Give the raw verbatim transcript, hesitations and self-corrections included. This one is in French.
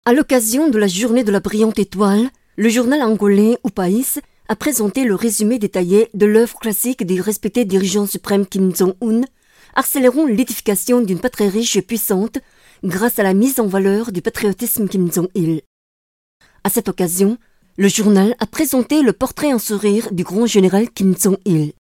À l'occasion de la journée de la brillante étoile, le journal angolais O País a présenté le résumé détaillé de l'œuvre classique du respecté dirigeant suprême Kim Jong-un, accélérant l'édification d'une patrie riche et puissante grâce à la mise en valeur du patriotisme Kim Jong-il. À cette occasion, le journal a présenté le portrait en sourire du grand général Kim Jong-il.